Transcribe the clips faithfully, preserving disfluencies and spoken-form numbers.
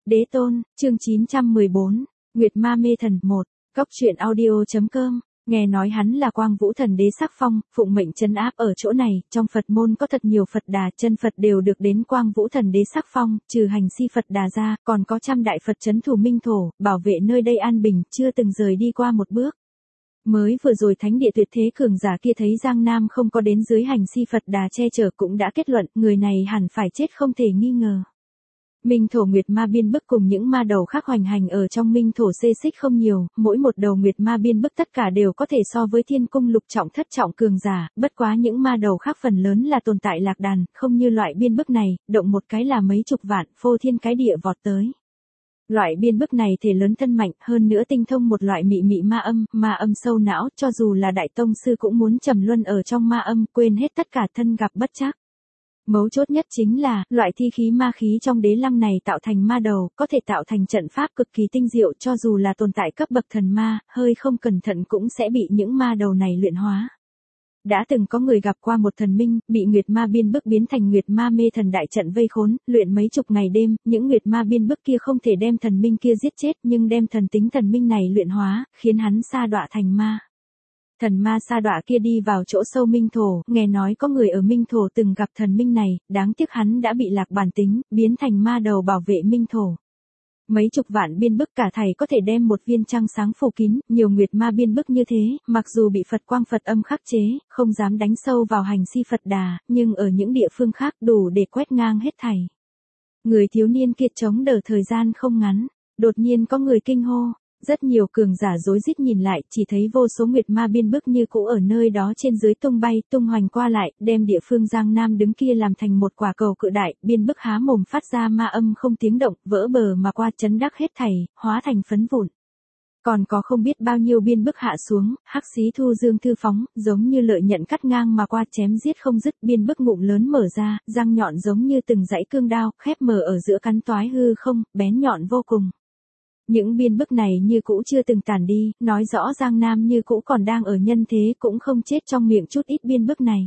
Đế tôn, chương chín trăm mười bốn, Nguyệt Ma mê thần một, Cốc truyện audio.com, nghe nói hắn là Quang Vũ Thần Đế sắc phong, phụng mệnh trấn áp ở chỗ này, trong Phật môn có thật nhiều Phật Đà, chân Phật đều được đến Quang Vũ Thần Đế sắc phong, trừ hành si Phật Đà ra, còn có trăm đại Phật trấn thủ minh thổ, bảo vệ nơi đây an bình, chưa từng rời đi qua một bước. Mới vừa rồi thánh địa tuyệt thế cường giả kia thấy Giang Nam không có đến dưới hành si Phật Đà che chở cũng đã kết luận, người này hẳn phải chết không thể nghi ngờ. Minh thổ Nguyệt Ma biên bức cùng những ma đầu khác hoành hành ở trong minh thổ xê xích không nhiều, mỗi một đầu Nguyệt Ma biên bức tất cả đều có thể so với thiên cung lục trọng thất trọng cường giả, bất quá những ma đầu khác phần lớn là tồn tại lạc đàn, không như loại biên bức này, động một cái là mấy chục vạn, phô thiên cái địa vọt tới. Loại biên bức này thể lớn thân mạnh, hơn nữa tinh thông một loại mị mị ma âm, ma âm sâu não, cho dù là đại tông sư cũng muốn trầm luân ở trong ma âm, quên hết tất cả thân gặp bất trắc. Mấu chốt nhất chính là, loại thi khí ma khí trong đế lăng này tạo thành ma đầu, có thể tạo thành trận pháp cực kỳ tinh diệu cho dù là tồn tại cấp bậc thần ma, hơi không cẩn thận cũng sẽ bị những ma đầu này luyện hóa. Đã từng có người gặp qua một thần minh, bị Nguyệt Ma biên bức biến thành Nguyệt Ma mê thần đại trận vây khốn, luyện mấy chục ngày đêm, những Nguyệt Ma biên bức kia không thể đem thần minh kia giết chết nhưng đem thần tính thần minh này luyện hóa, khiến hắn sa đọa thành ma. Thần ma sa đọa kia đi vào chỗ sâu minh thổ, nghe nói có người ở minh thổ từng gặp thần minh này, đáng tiếc hắn đã bị lạc bản tính, biến thành ma đầu bảo vệ minh thổ. Mấy chục vạn biên bức cả thảy có thể đem một viên trăng sáng phủ kín, nhiều Nguyệt Ma biên bức như thế, mặc dù bị Phật quang Phật âm khắc chế, không dám đánh sâu vào hành si Phật Đà, nhưng ở những địa phương khác đủ để quét ngang hết thảy. Người thiếu niên kiệt chống đỡ thời gian không ngắn, đột nhiên có người kinh hô. Rất nhiều cường giả rối rít nhìn lại, chỉ thấy vô số Nguyệt Ma biên bức như cũ ở nơi đó trên dưới tung bay, tung hoành qua lại, đem địa phương Giang Nam đứng kia làm thành một quả cầu cự đại, biên bức há mồm phát ra ma âm không tiếng động, vỡ bờ mà qua chấn đắc hết thảy, hóa thành phấn vụn. Còn có không biết bao nhiêu biên bức hạ xuống, hắc xí thu dương thư phóng, giống như lợi nhận cắt ngang mà qua chém giết không dứt, biên bức ngụm lớn mở ra, răng nhọn giống như từng dãy cương đao, khép mở ở giữa cắn toái hư không, bén nhọn vô cùng. Những biên bức này như cũ chưa từng tàn đi, nói rõ Giang Nam như cũ còn đang ở nhân thế cũng không chết trong miệng chút ít biên bức này.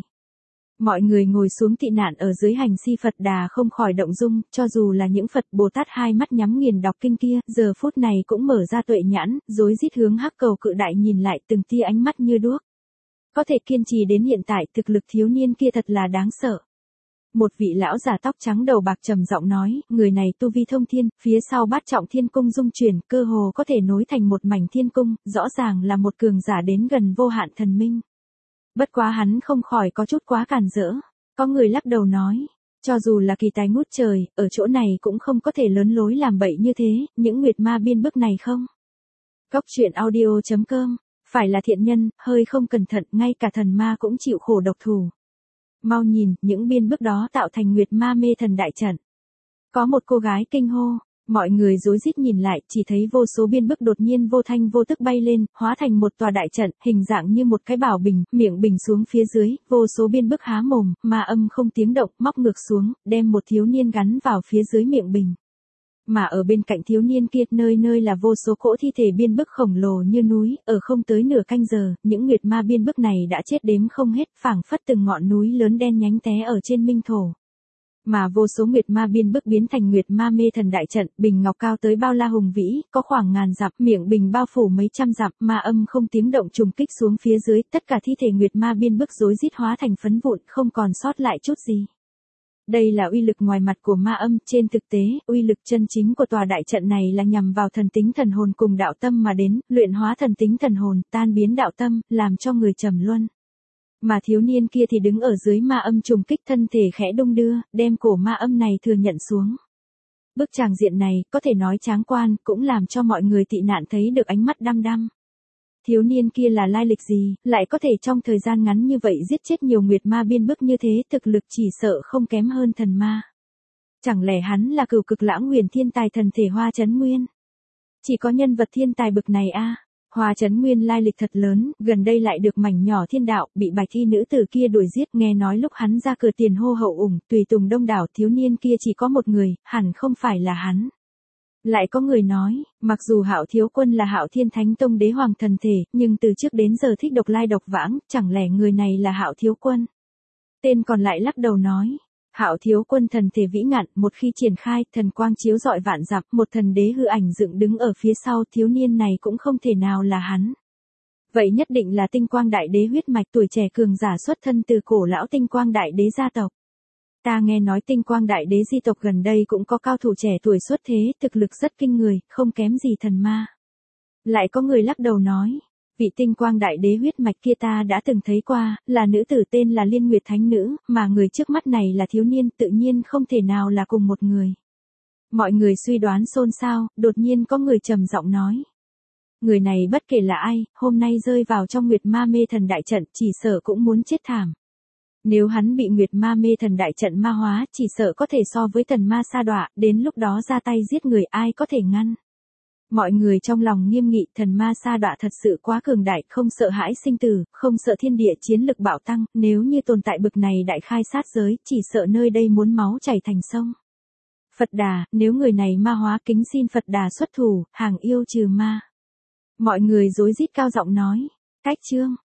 Mọi người ngồi xuống tị nạn ở dưới hành si Phật Đà không khỏi động dung, cho dù là những Phật Bồ Tát hai mắt nhắm nghiền đọc kinh kia, giờ phút này cũng mở ra tuệ nhãn, rối rít hướng hắc cầu cự đại nhìn lại từng tia ánh mắt như đuốc. Có thể kiên trì đến hiện tại thực lực thiếu niên kia thật là đáng sợ. Một vị lão già tóc trắng đầu bạc trầm giọng nói, người này tu vi thông thiên, phía sau bát trọng thiên cung dung chuyển, cơ hồ có thể nối thành một mảnh thiên cung, rõ ràng là một cường giả đến gần vô hạn thần minh. Bất quá hắn không khỏi có chút quá càn rỡ. Có người lắc đầu nói, cho dù là kỳ tài ngút trời, ở chỗ này cũng không có thể lớn lối làm bậy như thế, những Nguyệt Ma biên bức này không. Cốc truyện audio.com, phải là thiện nhân, hơi không cẩn thận, ngay cả thần ma cũng chịu khổ độc thủ. Mau nhìn, những biên bức đó tạo thành Nguyệt Ma mê thần đại trận. Có một cô gái kinh hô, mọi người rối rít nhìn lại, chỉ thấy vô số biên bức đột nhiên vô thanh vô tức bay lên, hóa thành một tòa đại trận, hình dạng như một cái bảo bình, miệng bình xuống phía dưới, vô số biên bức há mồm, ma âm không tiếng động, móc ngược xuống, đem một thiếu niên gắn vào phía dưới miệng bình. Mà ở bên cạnh thiếu niên kia, nơi nơi là vô số cỗ thi thể biên bức khổng lồ như núi, ở không tới nửa canh giờ, những Nguyệt Ma biên bức này đã chết đếm không hết, phảng phất từng ngọn núi lớn đen nhánh té ở trên minh thổ. Mà vô số Nguyệt Ma biên bức biến thành Nguyệt Ma mê thần đại trận, bình ngọc cao tới bao la hùng vĩ, có khoảng ngàn dặm, miệng bình bao phủ mấy trăm dặm, ma âm không tiếng động trùng kích xuống phía dưới, tất cả thi thể Nguyệt Ma biên bức rối rít hóa thành phấn vụn, không còn sót lại chút gì. Đây là uy lực ngoài mặt của ma âm, trên thực tế, uy lực chân chính của tòa đại trận này là nhằm vào thần tính thần hồn cùng đạo tâm mà đến, luyện hóa thần tính thần hồn, tan biến đạo tâm, làm cho người trầm luân. Mà thiếu niên kia thì đứng ở dưới ma âm trùng kích, thân thể khẽ đung đưa, đem cổ ma âm này thừa nhận xuống. Bức tràng diện này, có thể nói tráng quan, cũng làm cho mọi người tị nạn thấy được ánh mắt đăm đăm. Thiếu niên kia là lai lịch gì, lại có thể trong thời gian ngắn như vậy giết chết nhiều Nguyệt Ma biên bức như thế, thực lực chỉ sợ không kém hơn thần ma. Chẳng lẽ hắn là cửu cực lãng huyền thiên tài thần thể Hoa Chấn Nguyên? Chỉ có nhân vật thiên tài bực này a. À? Hoa Chấn Nguyên lai lịch thật lớn, gần đây lại được mảnh nhỏ thiên đạo, bị bạch thi nữ tử kia đuổi giết, nghe nói lúc hắn ra cửa tiền hô hậu ủng, tùy tùng đông đảo, thiếu niên kia chỉ có một người, hẳn không phải là hắn. Lại có người nói, mặc dù Hạo Thiếu Quân là Hạo Thiên Thánh Tông đế hoàng thần thể, nhưng từ trước đến giờ thích độc lai độc vãng, chẳng lẽ người này là Hạo Thiếu Quân? Tên còn lại lắc đầu nói, Hạo thiếu quân thần thể vĩ ngạn, một khi triển khai, thần quang chiếu rọi vạn dặm, một thần đế hư ảnh dựng đứng ở phía sau, thiếu niên này cũng không thể nào là hắn. Vậy nhất định là tinh quang đại đế huyết mạch, tuổi trẻ cường giả xuất thân từ cổ lão tinh quang đại đế gia tộc. Ta nghe nói tinh quang đại đế di tộc gần đây cũng có cao thủ trẻ tuổi xuất thế, thực lực rất kinh người, không kém gì thần ma. Lại có người lắc đầu nói, vị tinh quang đại đế huyết mạch kia ta đã từng thấy qua, là nữ tử tên là Liên Nguyệt Thánh Nữ, mà người trước mắt này là thiếu niên, tự nhiên không thể nào là cùng một người. Mọi người suy đoán xôn xao, đột nhiên có người trầm giọng nói. Người này bất kể là ai, hôm nay rơi vào trong Nguyệt Ma Mê Thần đại trận, chỉ sợ cũng muốn chết thảm. Nếu hắn bị Nguyệt Ma Mê Thần đại trận ma hóa, chỉ sợ có thể so với thần ma sa đọa, đến lúc đó ra tay giết người ai có thể ngăn. Mọi người trong lòng nghiêm nghị, thần ma sa đọa thật sự quá cường đại, không sợ hãi sinh tử, không sợ thiên địa chiến lực bạo tăng, nếu như tồn tại bực này đại khai sát giới, chỉ sợ nơi đây muốn máu chảy thành sông. Phật Đà, nếu người này ma hóa, kính xin Phật Đà xuất thủ, hàng yêu trừ ma. Mọi người rối rít cao giọng nói, cách chương.